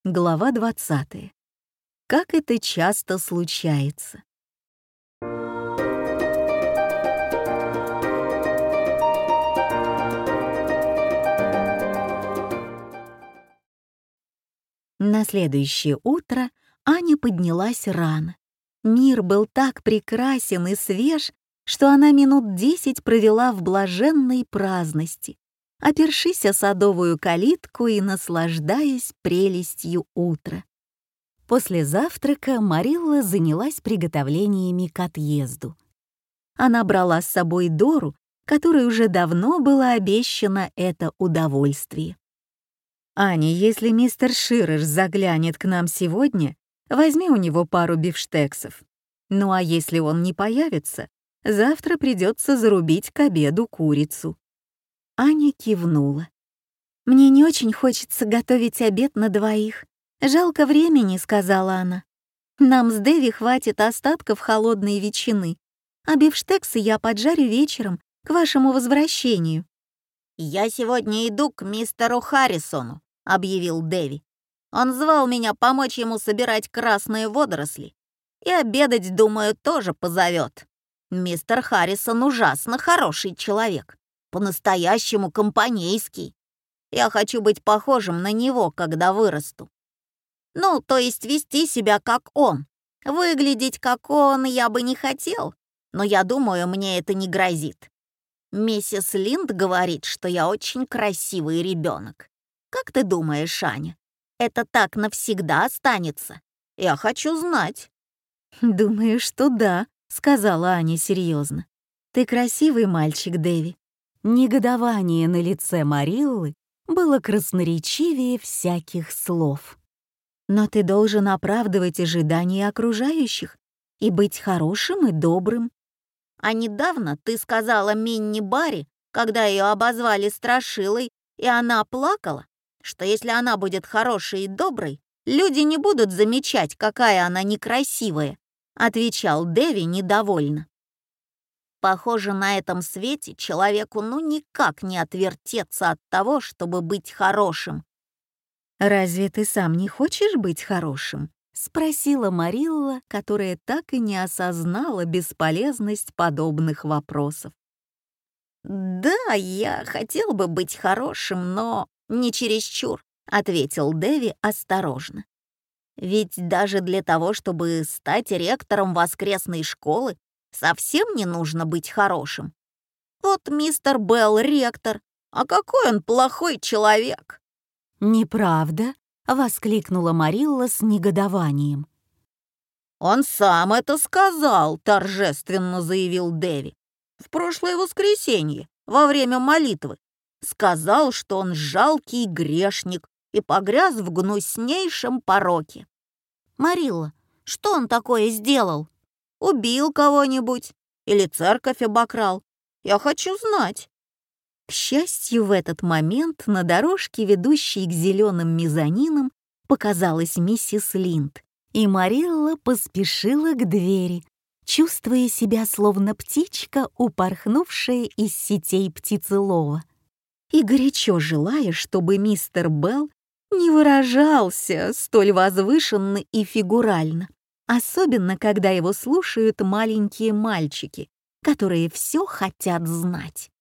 Глава 20. Как это часто случается. На следующее утро Аня поднялась рано. Мир был так прекрасен и свеж, что она минут 10 провела в блаженной праздности, опершись о садовую калитку и наслаждаясь прелестью утра. После завтрака Марилла занялась приготовлениями к отъезду. Она брала с собой Дору, которой уже давно было обещано это удовольствие. «Аня, если мистер Ширер заглянет к нам сегодня, возьми у него пару бифштексов. Ну а если он не появится, завтра придется зарубить к обеду курицу». Аня кивнула. «Мне не очень хочется готовить обед на двоих. Жалко времени», — сказала она. «Нам с Дэви хватит остатков холодной ветчины, а бифштексы я поджарю вечером к вашему возвращению». «Я сегодня иду к мистеру Харрисону», — объявил Дэви. «Он звал меня помочь ему собирать красные водоросли. И обедать, думаю, тоже позовет. Мистер Харрисон ужасно хороший человек, по-настоящему компанейский. Я хочу быть похожим на него, когда вырасту. Ну, то есть вести себя как он. Выглядеть как он я бы не хотел, но я думаю, мне это не грозит. Миссис Линд говорит, что я очень красивый ребенок. Как ты думаешь, Аня, это так навсегда останется? Я хочу знать». «Думаю, что да», — сказала Аня серьезно. «Ты красивый мальчик, Дэви». Негодование на лице Мариллы было красноречивее всяких слов. «Но ты должен оправдывать ожидания окружающих и быть хорошим и добрым». А недавно ты сказала Минни Барри, когда ее обозвали страшилой, и она плакала, что если она будет хорошей и доброй, люди не будут замечать, какая она некрасивая, отвечал Дэви недовольно. Похоже, на этом свете человеку никак не отвертеться от того, чтобы быть хорошим. «Разве ты сам не хочешь быть хорошим?» — спросила Марилла, которая так и не осознала бесполезность подобных вопросов. «Да, я хотел бы быть хорошим, но не чересчур», — ответил Дэви осторожно. «Ведь даже для того, чтобы стать ректором воскресной школы, совсем не нужно быть хорошим. Вот мистер Белл ректор, а какой он плохой человек!» «Неправда!» — воскликнула Марилла с негодованием. «Он сам это сказал», — торжественно заявил Дэви. «В прошлое воскресенье, во время молитвы. Сказал, что он жалкий грешник и погряз в гнуснейшем пороке». «Марилла, что он такое сделал? Убил кого-нибудь? Или церковь обокрал? Я хочу знать». К счастью, в этот момент на дорожке, ведущей к зеленым мезонинам, показалась миссис Линд, и Марилла поспешила к двери, чувствуя себя словно птичка, упорхнувшая из сетей птицелова, и горячо желая, чтобы мистер Белл не выражался столь возвышенно и фигурально, особенно когда его слушают маленькие мальчики, которые все хотят знать.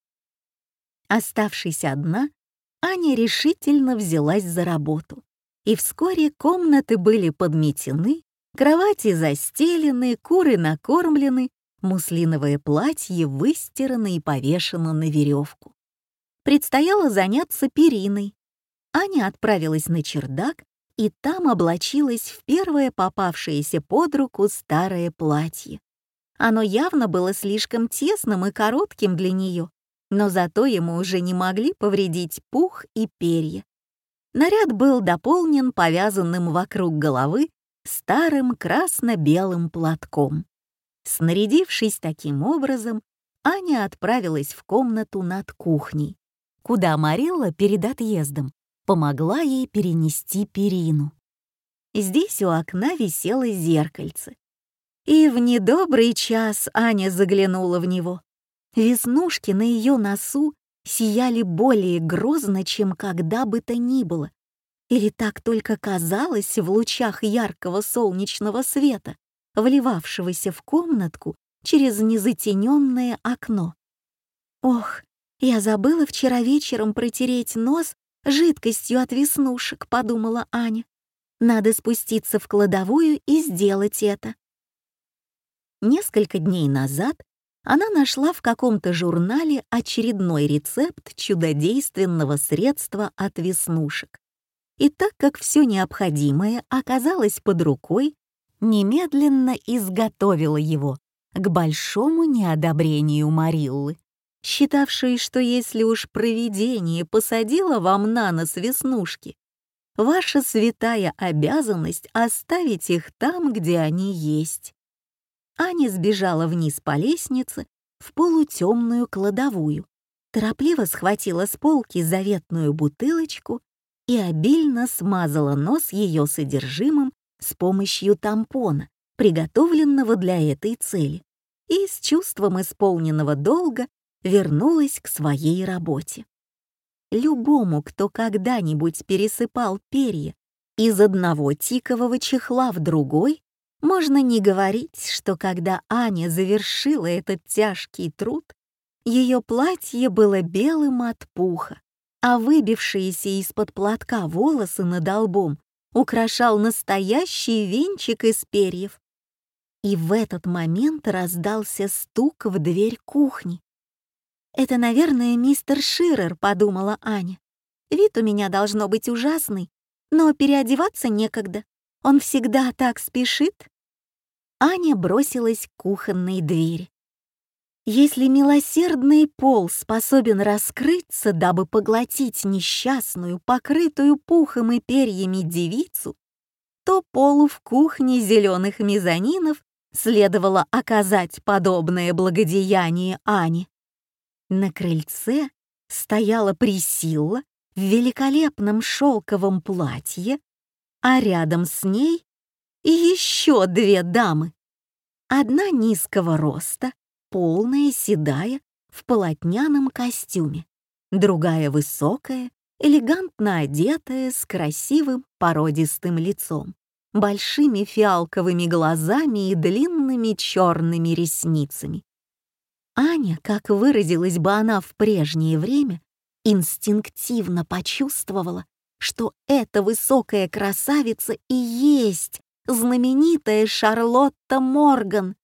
Оставшись одна, Аня решительно взялась за работу, и вскоре комнаты были подметены, кровати застелены, куры накормлены, муслиновое платье выстирано и повешено на веревку. Предстояло заняться периной. Аня отправилась на чердак и там облачилась в первое попавшееся под руку старое платье. Оно явно было слишком тесным и коротким для нее, но зато ему уже не могли повредить пух и перья. Наряд был дополнен повязанным вокруг головы старым красно-белым платком. Снарядившись таким образом, Аня отправилась в комнату над кухней, куда Марилла перед отъездом помогла ей перенести перину. Здесь у окна висело зеркальце, и в недобрый час Аня заглянула в него. Веснушки на ее носу сияли более грозно, чем когда бы то ни было, Или так только казалось в лучах яркого солнечного света, вливавшегося в комнатку через незатененное окно? Ох, я забыла вчера вечером протереть нос жидкостью от веснушек, подумала Аня. Надо спуститься в кладовую и сделать это. Несколько дней назад она нашла в каком-то журнале очередной рецепт чудодейственного средства от веснушек. И так как все необходимое оказалось под рукой, немедленно изготовила его к большому неодобрению Мариллы, считавшей, что если уж провидение посадило вам на нос веснушки, ваша святая обязанность оставить их там, где они есть. Аня сбежала вниз по лестнице в полутемную кладовую, торопливо схватила с полки заветную бутылочку и обильно смазала нос ее содержимым с помощью тампона, приготовленного для этой цели, и с чувством исполненного долга вернулась к своей работе. Любому, кто когда-нибудь пересыпал перья из одного тикового чехла в другой, можно не говорить, что когда Аня завершила этот тяжкий труд, ее платье было белым от пуха, а выбившиеся из-под платка волосы над лбом украшал настоящий венчик из перьев. И в этот момент раздался стук в дверь кухни. «Это, наверное, мистер Ширер», — подумала Аня. «Вид у меня должно быть ужасный, но переодеваться некогда. Он всегда так спешит». Аня бросилась к кухонной двери. Если милосердный пол способен раскрыться, дабы поглотить несчастную, покрытую пухом и перьями девицу, то полу в кухне зеленых мезонинов следовало оказать подобное благодеяние Ане. На крыльце стояла Присилла в великолепном шелковом платье, а рядом с ней еще две дамы. Одна низкого роста, полная, седая, в полотняном костюме, другая высокая, элегантно одетая, с красивым породистым лицом, большими фиалковыми глазами и длинными черными ресницами. Аня, как выразилась бы она в прежнее время, инстинктивно почувствовала, что эта высокая красавица и есть знаменитая Шарлотта Морган.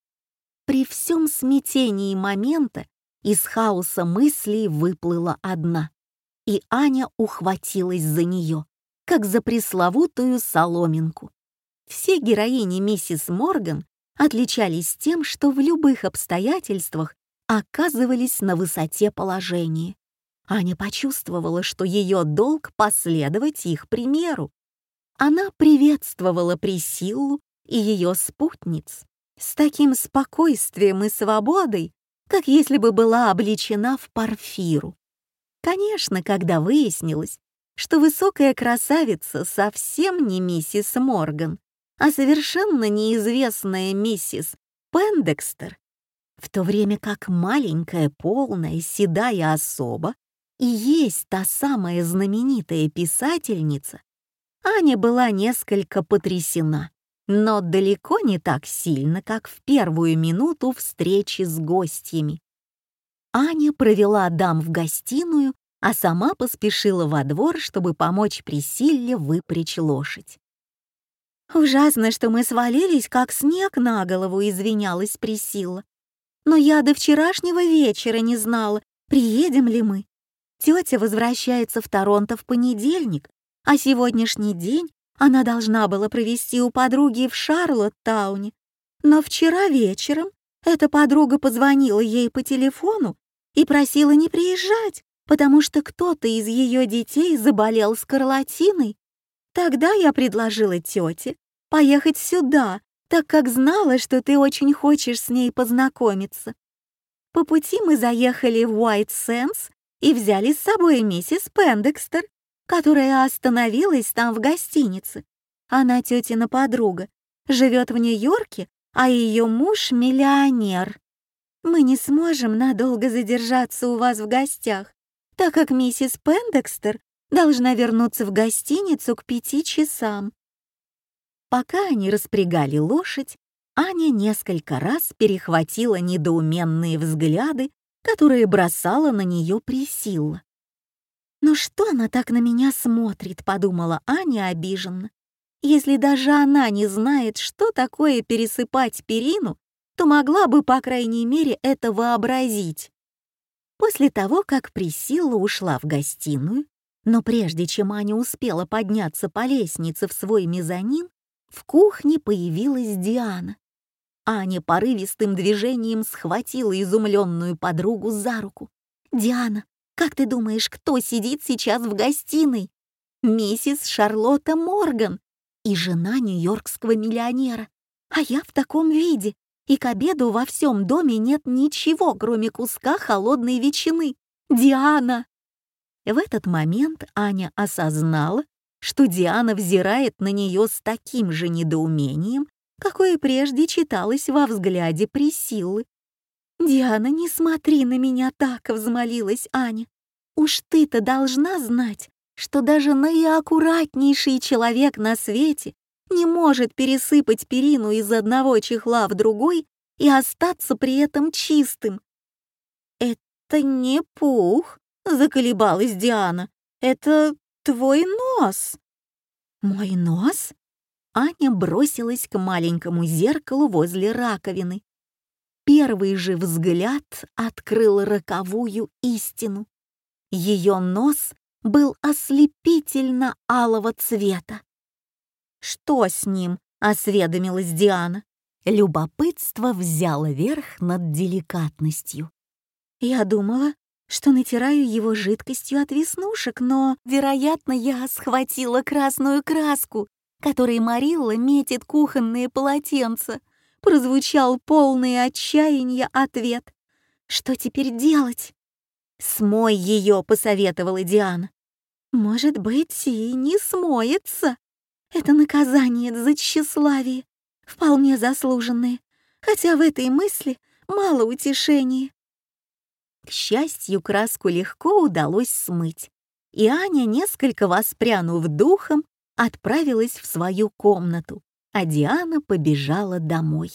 При всем смятении момента из хаоса мыслей выплыла одна, и Аня ухватилась за нее, как за пресловутую соломинку. Все героини миссис Морган отличались тем, что в любых обстоятельствах оказывались на высоте положения. Аня почувствовала, что ее долг последовать их примеру. Она приветствовала Присиллу и ее спутниц с таким спокойствием и свободой, как если бы была облечена в парфиру. Конечно, когда выяснилось, что высокая красавица совсем не миссис Морган, а совершенно неизвестная миссис Пендекстер, в то время как маленькая, полная, седая особа и есть та самая знаменитая писательница, Аня была несколько потрясена, но далеко не так сильно, как в первую минуту встречи с гостями. Аня провела дам в гостиную, а сама поспешила во двор, чтобы помочь Присилле выпрячь лошадь. «Ужасно, что мы свалились, как снег на голову», — извинялась Присилла. «Но я до вчерашнего вечера не знала, приедем ли мы. Тетя возвращается в Торонто в понедельник, а сегодняшний день она должна была провести у подруги в Шарлоттауне. Но вчера вечером эта подруга позвонила ей по телефону и просила не приезжать, потому что кто-то из ее детей заболел скарлатиной. Тогда я предложила тете поехать сюда, так как знала, что ты очень хочешь с ней познакомиться. По пути мы заехали в Уайт Сэнс и взяли с собой миссис Пендекстер, которая остановилась там в гостинице. Она тетина подруга, живет в Нью-Йорке, а ее муж — миллионер. Мы не сможем надолго задержаться у вас в гостях, так как миссис Пендекстер Должна вернуться в гостиницу к 5 часам». Пока они распрягали лошадь, Аня несколько раз перехватила недоуменные взгляды, которые бросала на нее Присцилла. «Ну что она так на меня смотрит?» — подумала Аня обиженно. «Если даже она не знает, что такое пересыпать перину, то могла бы, по крайней мере, это вообразить». После того, как Присцилла ушла в гостиную, но прежде чем Аня успела подняться по лестнице в свой мезонин, в кухне появилась Диана. Аня порывистым движением схватила изумленную подругу за руку. «Диана, как ты думаешь, кто сидит сейчас в гостиной?» «Миссис Шарлотта Морган и жена нью-йоркского миллионера. А я в таком виде, и к обеду во всем доме нет ничего, кроме куска холодной ветчины. Диана!» В этот момент Аня осознала, что Диана взирает на нее с таким же недоумением, какое прежде читалось во взгляде Присциллы. «Диана, не смотри на меня так», — взмолилась Аня. «Уж ты-то должна знать, что даже наиаккуратнейший человек на свете не может пересыпать перину из одного чехла в другой и остаться при этом чистым». «Это не пух», — заколебалась Диана. «Это твой нос». «Мой нос?» Аня бросилась к маленькому зеркалу возле раковины. Первый же взгляд открыл роковую истину. Ее нос был ослепительно алого цвета. «Что с ним?» — осведомилась Диана. Любопытство взяло верх над деликатностью. «Я думала, что натираю его жидкостью от веснушек, но, вероятно, я схватила красную краску, которой Марилла метит кухонные полотенца», — прозвучал полный отчаяния ответ. «Что теперь делать?» «Смой ее», — посоветовала Диана. «Может быть, и не смоется. Это наказание за тщеславие, вполне заслуженное, хотя в этой мысли мало утешения». К счастью, краску легко удалось смыть, и Аня, несколько воспрянув духом, отправилась в свою комнату, а Диана побежала домой.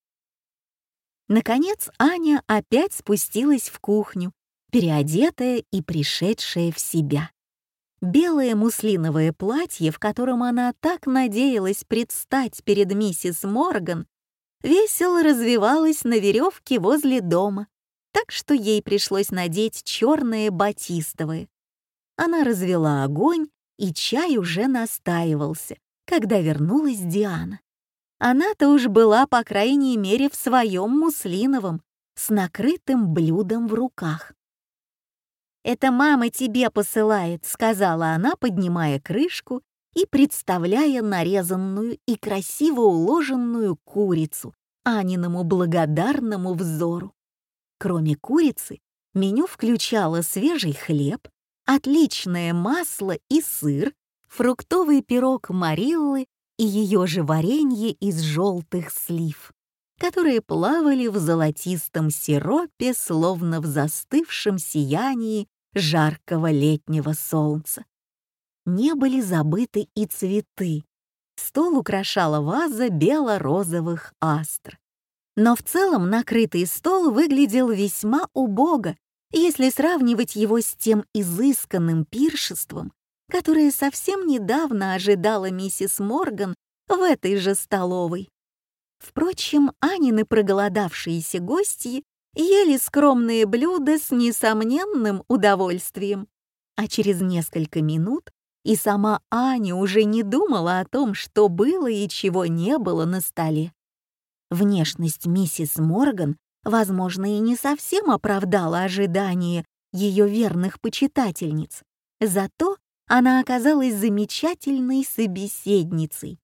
Наконец Аня опять спустилась в кухню, переодетая и пришедшая в себя. Белое муслиновое платье, в котором она так надеялась предстать перед миссис Морган, весело развивалось на веревке возле дома, так что ей пришлось надеть черное батистовое. Она развела огонь, и чай уже настаивался, когда вернулась Диана. Она-то уж была, по крайней мере, в своем муслиновом, с накрытым блюдом в руках. «Это мама тебе посылает», — сказала она, поднимая крышку и представляя нарезанную и красиво уложенную курицу Аниному благодарному взору. Кроме курицы, меню включало свежий хлеб, отличное масло и сыр, фруктовый пирог Мариллы и ее же варенье из желтых слив, которые плавали в золотистом сиропе, словно в застывшем сиянии жаркого летнего солнца. Не были забыты и цветы. Стол украшала ваза бело-розовых астр. Но в целом накрытый стол выглядел весьма убого, если сравнивать его с тем изысканным пиршеством, которое совсем недавно ожидала миссис Морган в этой же столовой. Впрочем, Анины проголодавшиеся гости ели скромные блюда с несомненным удовольствием, а через несколько минут и сама Аня уже не думала о том, что было и чего не было на столе. Внешность миссис Морган, возможно, и не совсем оправдала ожидания ее верных почитательниц, зато она оказалась замечательной собеседницей.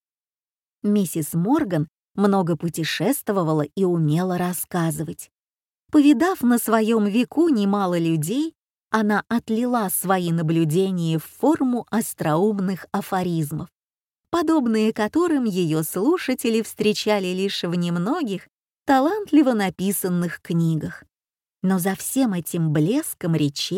Миссис Морган много путешествовала и умела рассказывать. Повидав на своем веку немало людей, она отлила свои наблюдения в форму остроумных афоризмов, подобные которым ее слушатели встречали лишь в немногих талантливо написанных книгах. Но за всем этим блеском речей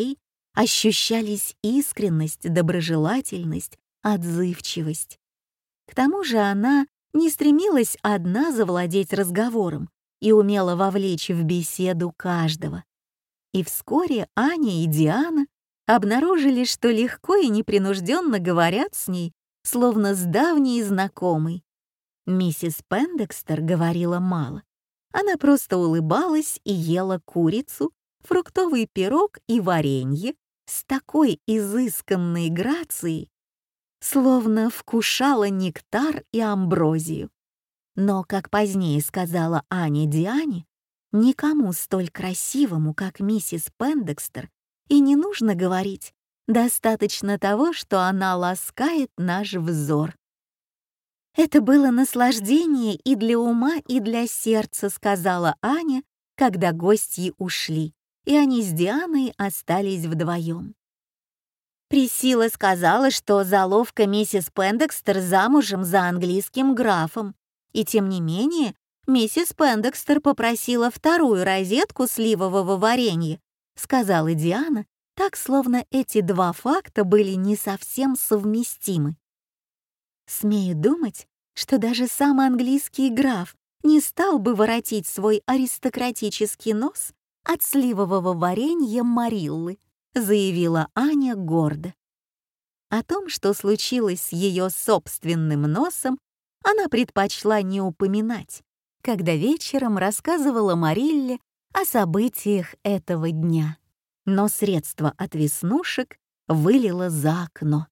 ощущались искренность, доброжелательность, отзывчивость. К тому же она не стремилась одна завладеть разговором и умела вовлечь в беседу каждого. И вскоре Аня и Диана обнаружили, что легко и непринужденно говорят с ней, словно с давней знакомой. Миссис Пендекстер говорила мало. Она просто улыбалась и ела курицу, фруктовый пирог и варенье с такой изысканной грацией, словно вкушала нектар и амброзию. Но, как позднее сказала Аня Диане, никому столь красивому, как миссис Пендекстер, и не нужно говорить, достаточно того, что она ласкает наш взор. «Это было наслаждение и для ума, и для сердца», — сказала Аня, когда гостьи ушли, и они с Дианой остались вдвоем. Присцилла сказала, что заловка миссис Пендекстер замужем за английским графом, и тем не менее миссис Пендекстер попросила вторую розетку сливового варенья, сказала Диана, так словно эти два факта были не совсем совместимы. Смею думать, что даже сам английский граф не стал бы воротить свой аристократический нос от сливового варенья Мариллы, заявила Аня гордо. О том, что случилось с ее собственным носом, она предпочла не упоминать, когда вечером рассказывала Марилле о событиях этого дня. Но средство от веснушек вылила за окно.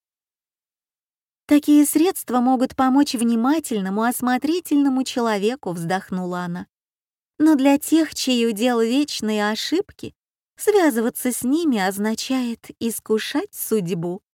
«Такие средства могут помочь внимательному, осмотрительному человеку», — вздохнула она. «Но для тех, чьи удел вечные ошибки, связываться с ними означает искушать судьбу».